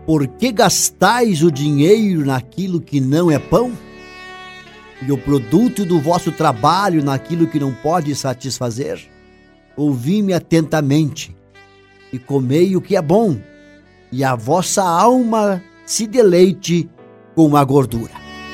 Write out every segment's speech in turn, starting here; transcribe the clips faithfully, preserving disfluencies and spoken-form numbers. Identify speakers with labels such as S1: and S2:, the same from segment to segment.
S1: por que gastais o dinheiro naquilo que não é pão? E o produto do vosso trabalho naquilo que não pode satisfazer? Ouvi-me atentamente, e comei o que é bom, e a vossa alma se deleite com a gordura.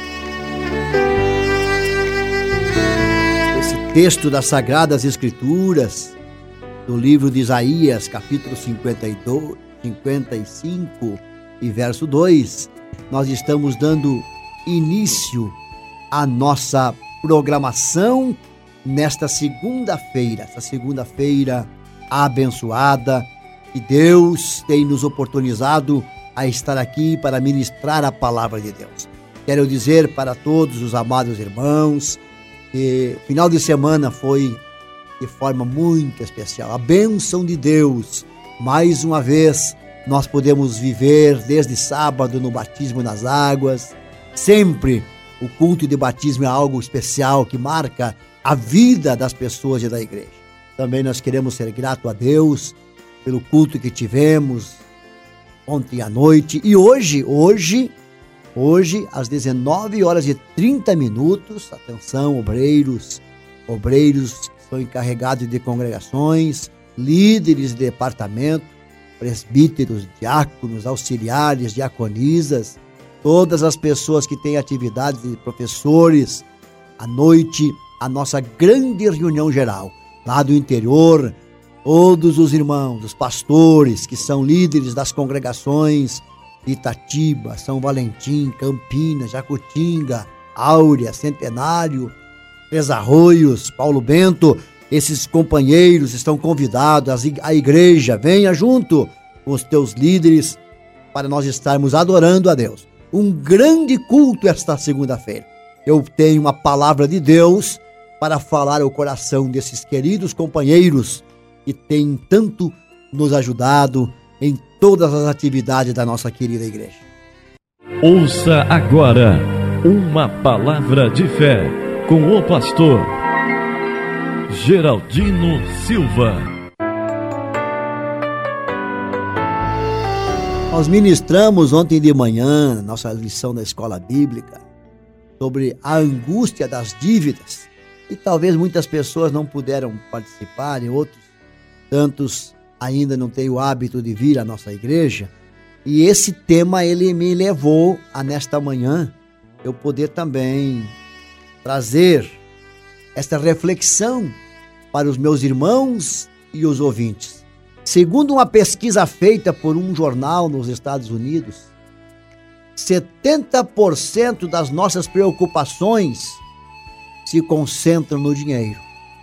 S1: Esse texto das Sagradas Escrituras, do livro de Isaías, capítulo cinquenta e dois, cinquenta e cinco e verso dois, nós estamos dando início à nossa programação nesta segunda-feira, essa segunda-feira abençoada, que Deus tem nos oportunizado a estar aqui para ministrar a palavra de Deus. Quero dizer para todos os amados irmãos que o final de semana foi de forma muito especial. A bênção de Deus, mais uma vez, nós podemos viver desde sábado no batismo nas águas. Sempre o culto de batismo é algo especial que marca a vida das pessoas e da igreja. Também nós queremos ser gratos a Deus pelo culto que tivemos ontem à noite. E hoje, hoje, hoje, às dezenove horas e trinta minutos, atenção, obreiros, obreiros que são encarregados de congregações, líderes de departamento, presbíteros, diáconos, auxiliares, diaconisas, todas as pessoas que têm atividades de professores, à noite, a nossa grande reunião geral, lá do interior, todos os irmãos, os pastores que são líderes das congregações de Itatiba, São Valentim, Campinas, Jacutinga, Áurea, Centenário, Três Arroios, Paulo Bento, esses companheiros estão convidados, a igreja, venha junto com os teus líderes para nós estarmos adorando a Deus. Um grande culto esta segunda-feira. Eu tenho uma palavra de Deus para falar ao coração desses queridos companheiros que têm tanto nos ajudado em todas as atividades da nossa querida igreja.
S2: Ouça agora uma palavra de fé com o pastor Geraldino Silva.
S1: Nós ministramos ontem de manhã, nossa lição da escola bíblica, sobre a angústia das dívidas. E talvez muitas pessoas não puderam participar e outros tantos ainda não têm o hábito de vir à nossa igreja. E esse tema ele me levou a nesta manhã eu poder também trazer esta reflexão para os meus irmãos e os ouvintes. Segundo uma pesquisa feita por um jornal nos Estados Unidos, setenta por cento das nossas preocupações se concentram no dinheiro.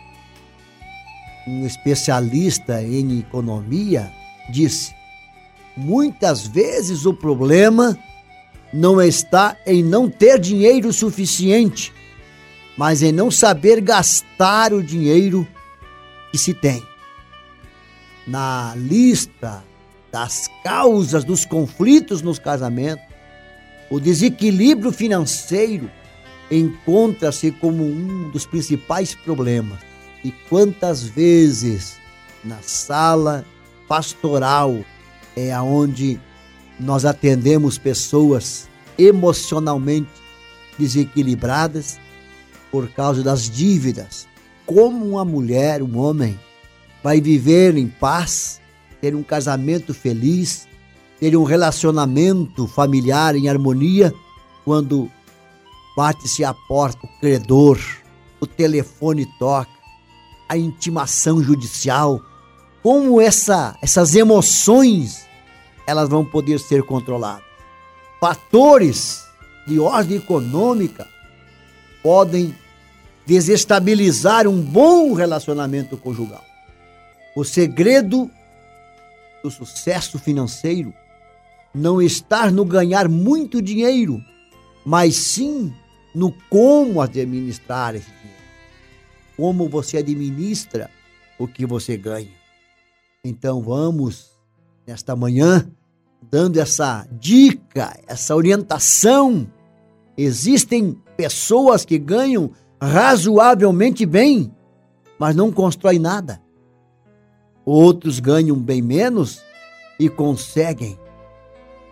S1: Um especialista em economia disse: muitas vezes o problema não está em não ter dinheiro suficiente, mas em não saber gastar o dinheiro que se tem. Na lista das causas dos conflitos nos casamentos, o desequilíbrio financeiro encontra-se como um dos principais problemas. E quantas vezes na sala pastoral é aonde nós atendemos pessoas emocionalmente desequilibradas por causa das dívidas. Como uma mulher, um homem, vai viver em paz, ter um casamento feliz, ter um relacionamento familiar em harmonia, quando bate-se à porta o credor, o telefone toca, a intimação judicial? Como essa, essas emoções elas vão poder ser controladas? Fatores de ordem econômica podem desestabilizar um bom relacionamento conjugal. O segredo do sucesso financeiro não está no ganhar muito dinheiro, mas sim no como administrar esse dinheiro. Como você administra o que você ganha. Então vamos, nesta manhã, dando essa dica, essa orientação. Existem pessoas que ganham razoavelmente bem, mas não constroem nada. Outros ganham bem menos e conseguem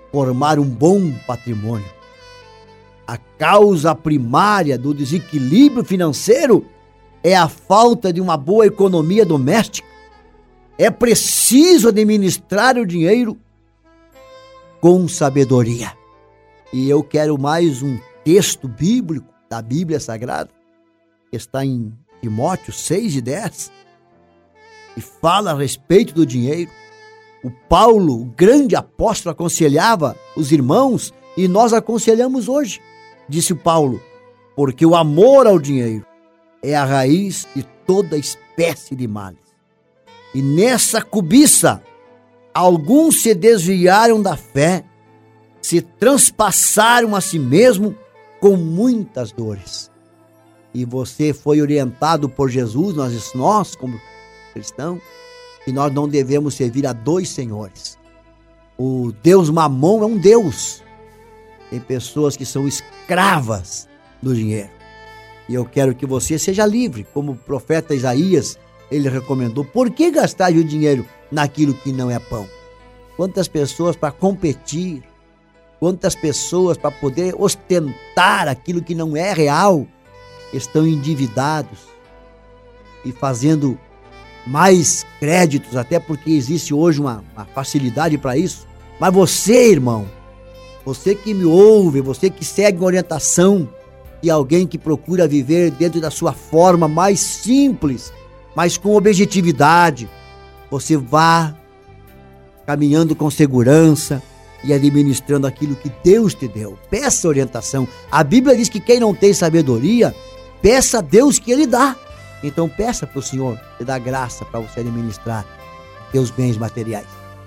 S1: formar um bom patrimônio. A causa primária do desequilíbrio financeiro é a falta de uma boa economia doméstica. É preciso administrar o dinheiro com sabedoria. E eu quero mais um texto bíblico da Bíblia Sagrada, que está em Timóteo seis e dez, e fala a respeito do dinheiro. O Paulo, o grande apóstolo, aconselhava os irmãos e nós aconselhamos hoje. Disse o Paulo, porque o amor ao dinheiro é a raiz de toda espécie de males. E nessa cobiça, alguns se desviaram da fé, se transpassaram a si mesmo com muitas dores. E você foi orientado por Jesus, nós, nós como cristãos, que nós não devemos servir a dois senhores. O Deus Mamon é um Deus. Tem pessoas que são escravas do dinheiro. E eu quero que você seja livre, como o profeta Isaías, ele recomendou. Por que gastar o dinheiro naquilo que não é pão? Quantas pessoas para competir, quantas pessoas para poder ostentar aquilo que não é real, estão endividados e fazendo mais créditos, até porque existe hoje uma, uma facilidade para isso. Mas você, irmão, você que me ouve, você que segue uma orientação de alguém que procura viver dentro da sua forma mais simples, mas com objetividade, você vá caminhando com segurança e administrando aquilo que Deus te deu. Peça orientação. A Bíblia diz que quem não tem sabedoria, peça a Deus que Ele dá. Então peça para o Senhor te dar graça para você administrar teus bens materiais.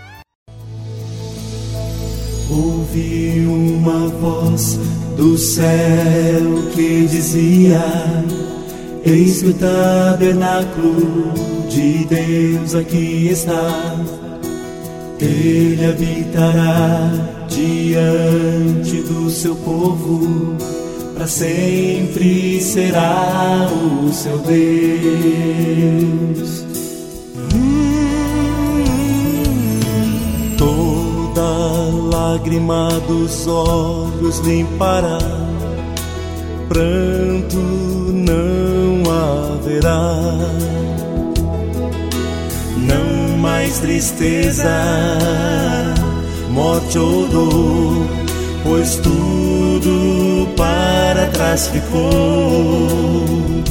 S3: Ouvi uma voz do céu que dizia: eis que o tabernáculo de Deus aqui está. Ele habitará diante do seu povo, para sempre será o seu Deus. Hum, toda lágrima dos olhos limpará, pranto não haverá, não mais tristeza, morte ou dor, pois tudo para trás ficou.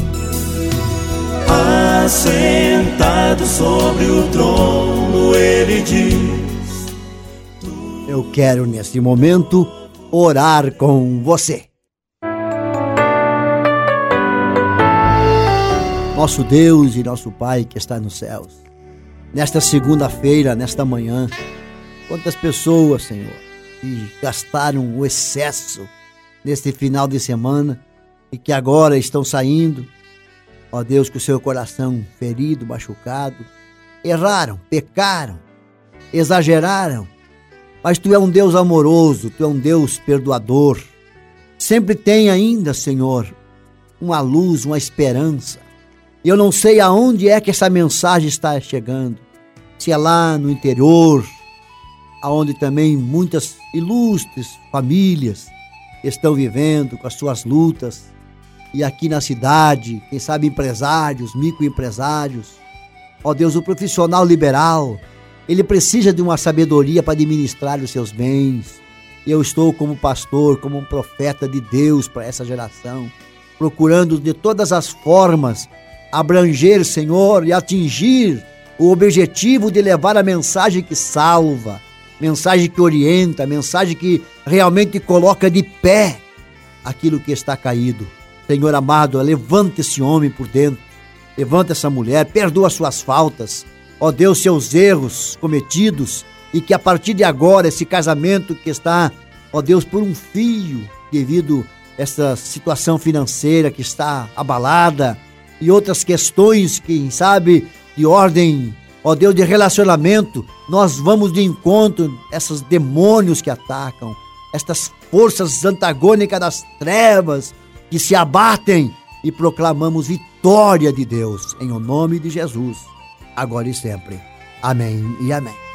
S3: Assentado sobre o trono, Ele diz:
S1: eu quero neste momento orar com você. Nosso Deus e nosso Pai que está nos céus, nesta segunda-feira, nesta manhã, quantas pessoas, Senhor, que gastaram o excesso neste final de semana e que agora estão saindo, ó Deus, com o seu coração ferido, machucado, erraram, pecaram, exageraram, mas Tu é um Deus amoroso, Tu é um Deus perdoador. Sempre tem ainda, Senhor, uma luz, uma esperança. E eu não sei aonde é que essa mensagem está chegando, se é lá no interior, aonde também muitas ilustres famílias estão vivendo com as suas lutas, e aqui na cidade, quem sabe empresários, microempresários. Ó Deus, o profissional liberal, ele precisa de uma sabedoria para administrar os seus bens. E eu estou como pastor, como um profeta de Deus para essa geração, procurando de todas as formas abranger, Senhor, e atingir o objetivo de levar a mensagem que salva, mensagem que orienta, mensagem que realmente coloca de pé aquilo que está caído. Senhor amado, levanta esse homem por dentro, levanta essa mulher, perdoa suas faltas, ó Deus, seus erros cometidos, e que a partir de agora esse casamento que está, ó Deus, por um fio, devido a essa situação financeira que está abalada, e outras questões, quem sabe, de ordem, ó Deus, de relacionamento, nós vamos de encontro a esses demônios que atacam, estas forças antagônicas das trevas que se abatem, e proclamamos vitória de Deus, em o nome de Jesus, agora e sempre. Amém e amém.